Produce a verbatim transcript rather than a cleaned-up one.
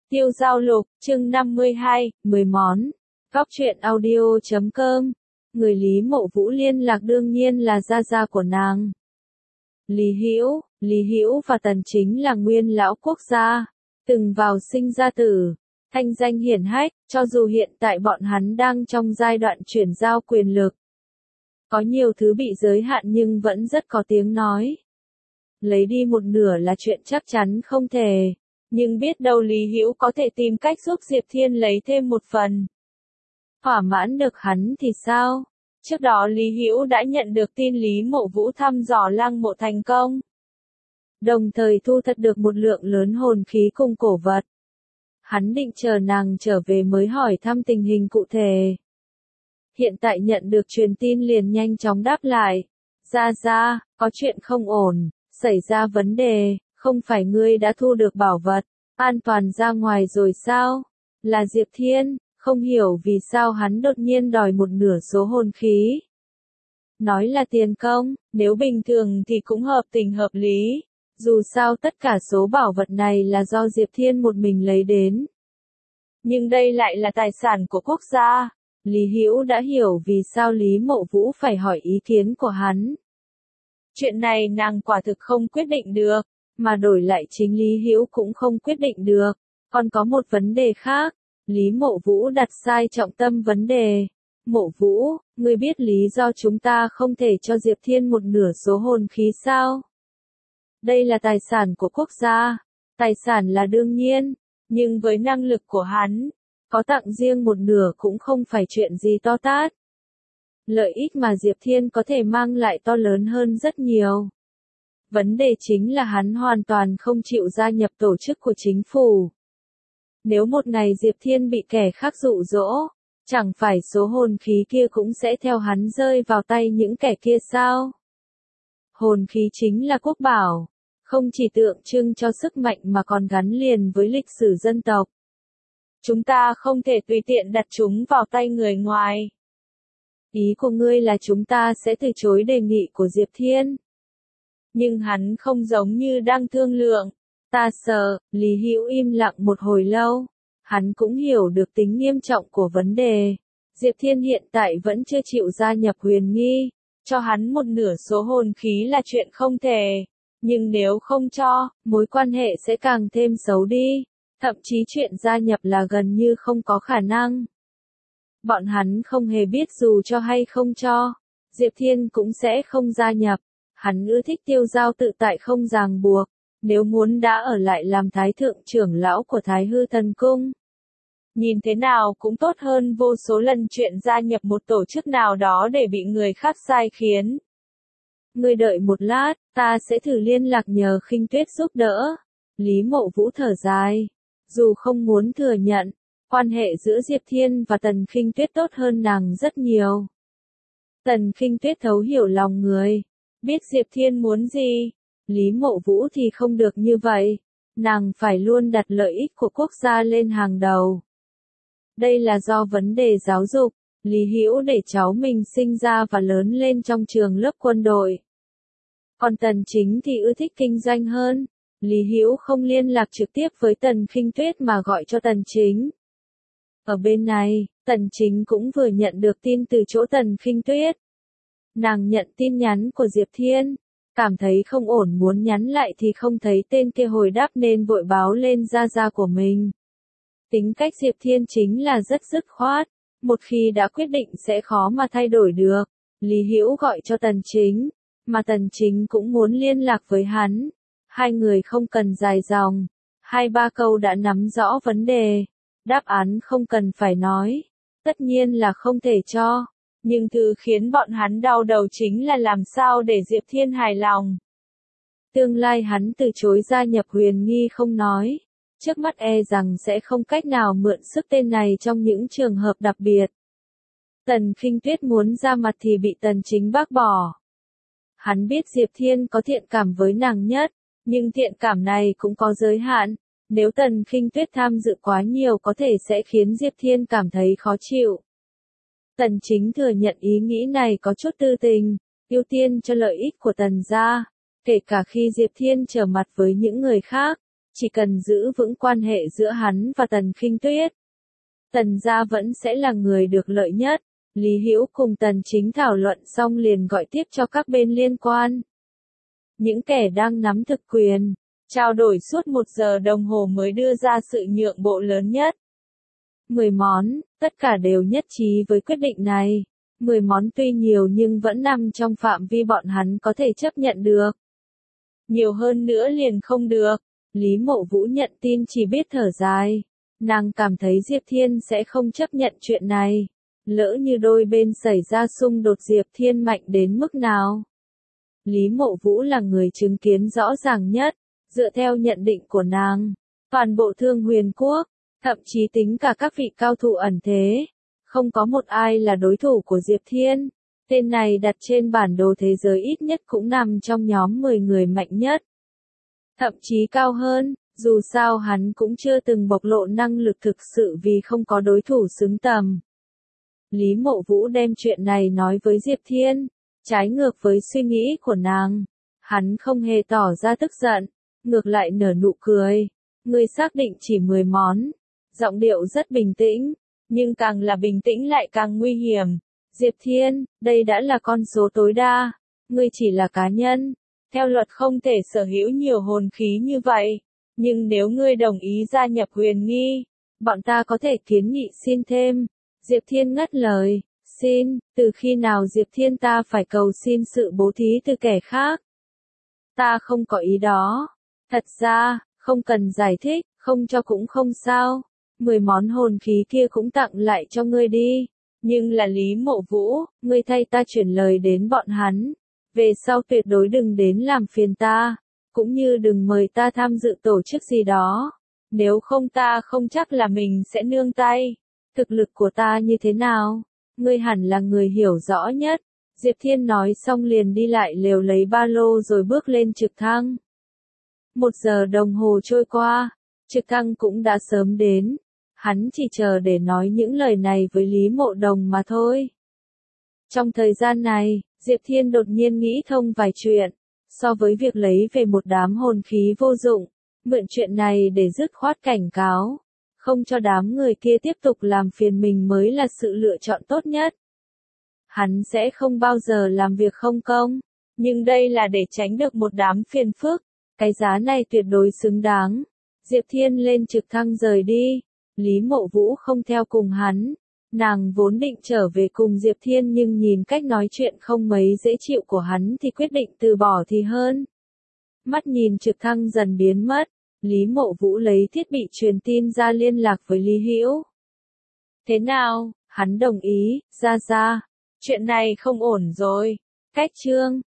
Tiêu Giao Lục, chương năm mươi hai, mười món. Góc truyện audio chấm com. Người Lý Mộ Vũ liên lạc đương nhiên là gia gia của nàng. Lý Hữu, Lý Hữu và Tần Chính là nguyên lão quốc gia, từng vào sinh ra tử, thanh danh hiển hách, cho dù hiện tại bọn hắn đang trong giai đoạn chuyển giao quyền lực. Có nhiều thứ bị giới hạn nhưng vẫn rất có tiếng nói. Lấy đi một nửa là chuyện chắc chắn không thể. Nhưng biết đâu Lý Hữu có thể tìm cách giúp Diệp Thiên lấy thêm một phần. Thỏa mãn được hắn thì sao? Trước đó Lý Hữu đã nhận được tin Lý Mộ Vũ thăm dò Lăng Mộ thành công. Đồng thời thu thập được một lượng lớn hồn khí cùng cổ vật. Hắn định chờ nàng trở về mới hỏi thăm tình hình cụ thể. Hiện tại nhận được truyền tin liền nhanh chóng đáp lại. Gia gia, có chuyện không ổn, xảy ra vấn đề. Không phải ngươi đã thu được bảo vật, an toàn ra ngoài rồi sao? Là Diệp Thiên, không hiểu vì sao hắn đột nhiên đòi một nửa số hồn khí. Nói là tiền công, nếu bình thường thì cũng hợp tình hợp lý. Dù sao tất cả số bảo vật này là do Diệp Thiên một mình lấy đến. Nhưng đây lại là tài sản của quốc gia. Lý Hữu đã hiểu vì sao Lý Mộ Vũ phải hỏi ý kiến của hắn. Chuyện này nàng quả thực không quyết định được. Mà đổi lại chính Lý Hữu cũng không quyết định được. Còn có một vấn đề khác. Lý Mộ Vũ đặt sai trọng tâm vấn đề. Mộ Vũ, ngươi biết lý do chúng ta không thể cho Diệp Thiên một nửa số hồn khí sao? Đây là tài sản của quốc gia. Tài sản là đương nhiên. Nhưng với năng lực của hắn, có tặng riêng một nửa cũng không phải chuyện gì to tát. Lợi ích mà Diệp Thiên có thể mang lại to lớn hơn rất nhiều. Vấn đề chính là hắn hoàn toàn không chịu gia nhập tổ chức của chính phủ. Nếu một ngày Diệp Thiên bị kẻ khác dụ dỗ, chẳng phải số hồn khí kia cũng sẽ theo hắn rơi vào tay những kẻ kia sao? Hồn khí chính là quốc bảo, không chỉ tượng trưng cho sức mạnh mà còn gắn liền với lịch sử dân tộc. Chúng ta không thể tùy tiện đặt chúng vào tay người ngoài. Ý của ngươi là chúng ta sẽ từ chối đề nghị của Diệp Thiên. Nhưng hắn không giống như đang thương lượng. Ta sợ, Lý Hữu im lặng một hồi lâu. Hắn cũng hiểu được tính nghiêm trọng của vấn đề. Diệp Thiên hiện tại vẫn chưa chịu gia nhập Huyền Nghi. Cho hắn một nửa số hồn khí là chuyện không thể. Nhưng nếu không cho, mối quan hệ sẽ càng thêm xấu đi. Thậm chí chuyện gia nhập là gần như không có khả năng. Bọn hắn không hề biết dù cho hay không cho. Diệp Thiên cũng sẽ không gia nhập. Hắn ưa thích tiêu giao tự tại không ràng buộc, nếu muốn đã ở lại làm thái thượng trưởng lão của Thái Hư Thần Cung. Nhìn thế nào cũng tốt hơn vô số lần chuyện gia nhập một tổ chức nào đó để bị người khác sai khiến. Ngươi đợi một lát, ta sẽ thử liên lạc nhờ Khinh Tuyết giúp đỡ. Lý Mộ Vũ thở dài. Dù không muốn thừa nhận, quan hệ giữa Diệp Thiên và Tần Khinh Tuyết tốt hơn nàng rất nhiều. Tần Khinh Tuyết thấu hiểu lòng người. Biết Diệp Thiên muốn gì, Lý Mộ Vũ thì không được như vậy. Nàng phải luôn đặt lợi ích của quốc gia lên hàng đầu. Đây là do vấn đề giáo dục. Lý Hữu để cháu mình sinh ra và lớn lên trong trường lớp quân đội. Còn Tần Chính thì ưa thích kinh doanh hơn. Lý Hữu không liên lạc trực tiếp với Tần Khinh Tuyết mà gọi cho Tần Chính. Ở bên này, Tần Chính cũng vừa nhận được tin từ chỗ Tần Khinh Tuyết. Nàng nhận tin nhắn của Diệp Thiên, cảm thấy không ổn muốn nhắn lại thì không thấy tên kia hồi đáp nên vội báo lên gia gia của mình. Tính cách Diệp Thiên chính là rất dứt khoát, một khi đã quyết định sẽ khó mà thay đổi được. Lý Hữu gọi cho Tần Chính, mà Tần Chính cũng muốn liên lạc với hắn. Hai người không cần dài dòng, hai ba câu đã nắm rõ vấn đề. Đáp án không cần phải nói, tất nhiên là không thể cho. Nhưng thứ khiến bọn hắn đau đầu chính là làm sao để Diệp Thiên hài lòng. Tương lai hắn từ chối gia nhập Huyền Nghi không nói. Trước mắt e rằng sẽ không cách nào mượn sức tên này trong những trường hợp đặc biệt. Tần Khinh Tuyết muốn ra mặt thì bị Tần Chính bác bỏ. Hắn biết Diệp Thiên có thiện cảm với nàng nhất, nhưng thiện cảm này cũng có giới hạn. Nếu Tần Khinh Tuyết tham dự quá nhiều có thể sẽ khiến Diệp Thiên cảm thấy khó chịu. Tần Chính thừa nhận ý nghĩ này có chút tư tình, ưu tiên cho lợi ích của Tần gia, kể cả khi Diệp Thiên trở mặt với những người khác. chỉ cần giữ vững quan hệ giữa hắn và Tần Khinh Tuyết, Tần gia vẫn sẽ là người được lợi nhất. Lý Hữu cùng Tần Chính thảo luận xong liền gọi tiếp cho các bên liên quan. Những kẻ đang nắm thực quyền, trao đổi suốt một giờ đồng hồ mới đưa ra sự nhượng bộ lớn nhất. Mười món, tất cả đều nhất trí với quyết định này. Mười món tuy nhiều nhưng vẫn nằm trong phạm vi bọn hắn có thể chấp nhận được. Nhiều hơn nữa liền không được. Lý Mộ Vũ nhận tin chỉ biết thở dài. Nàng cảm thấy Diệp Thiên sẽ không chấp nhận chuyện này. Lỡ như đôi bên xảy ra xung đột Diệp Thiên mạnh đến mức nào. Lý Mộ Vũ là người chứng kiến rõ ràng nhất. Dựa theo nhận định của nàng, toàn bộ Thương Huyền Quốc, thậm chí tính cả các vị cao thủ ẩn thế, không có một ai là đối thủ của Diệp Thiên. Tên này đặt trên bản đồ thế giới ít nhất cũng nằm trong nhóm mười người mạnh nhất. Thậm chí cao hơn, dù sao hắn cũng chưa từng bộc lộ năng lực thực sự vì không có đối thủ xứng tầm. Lý Mộ Vũ đem chuyện này nói với Diệp Thiên, trái ngược với suy nghĩ của nàng. Hắn không hề tỏ ra tức giận, ngược lại nở nụ cười. Ngươi xác định chỉ mười món. Giọng điệu rất bình tĩnh, nhưng càng là bình tĩnh lại càng nguy hiểm. Diệp Thiên, đây đã là con số tối đa. Ngươi chỉ là cá nhân. Theo luật không thể sở hữu nhiều hồn khí như vậy. Nhưng nếu ngươi đồng ý gia nhập Huyền Nghi, bọn ta có thể kiến nghị xin thêm. Diệp Thiên ngắt lời, xin, từ khi nào Diệp Thiên ta phải cầu xin sự bố thí từ kẻ khác? Ta không có ý đó. Thật ra, không cần giải thích, không cho cũng không sao. Mười món hồn khí kia cũng tặng lại cho ngươi đi. Nhưng là Lý Mộ Vũ, ngươi thay ta chuyển lời đến bọn hắn. Về sau tuyệt đối đừng đến làm phiền ta. Cũng như đừng mời ta tham dự tổ chức gì đó. Nếu không ta không chắc là mình sẽ nương tay. Thực lực của ta như thế nào? Ngươi hẳn là người hiểu rõ nhất. Diệp Thiên nói xong liền đi lại lều lấy ba lô rồi bước lên trực thăng. Một giờ đồng hồ trôi qua, trực thăng cũng đã sớm đến. Hắn chỉ chờ để nói những lời này với Lý Mộ Đồng mà thôi. Trong thời gian này, Diệp Thiên đột nhiên nghĩ thông vài chuyện. So với việc lấy về một đám hồn khí vô dụng, mượn chuyện này để dứt khoát cảnh cáo. Không cho đám người kia tiếp tục làm phiền mình mới là sự lựa chọn tốt nhất. Hắn sẽ không bao giờ làm việc không công. Nhưng đây là để tránh được một đám phiền phức. Cái giá này tuyệt đối xứng đáng. Diệp Thiên lên trực thăng rời đi. Lý Mộ Vũ không theo cùng hắn. Nàng vốn định trở về cùng Diệp Thiên nhưng nhìn cách nói chuyện không mấy dễ chịu của hắn thì quyết định từ bỏ thì hơn. Mắt nhìn trực thăng dần biến mất. Lý Mộ Vũ lấy thiết bị truyền tin ra liên lạc với Lý Hữu. Thế nào? Hắn đồng ý, ra ra. Chuyện này không ổn rồi. Cách chương.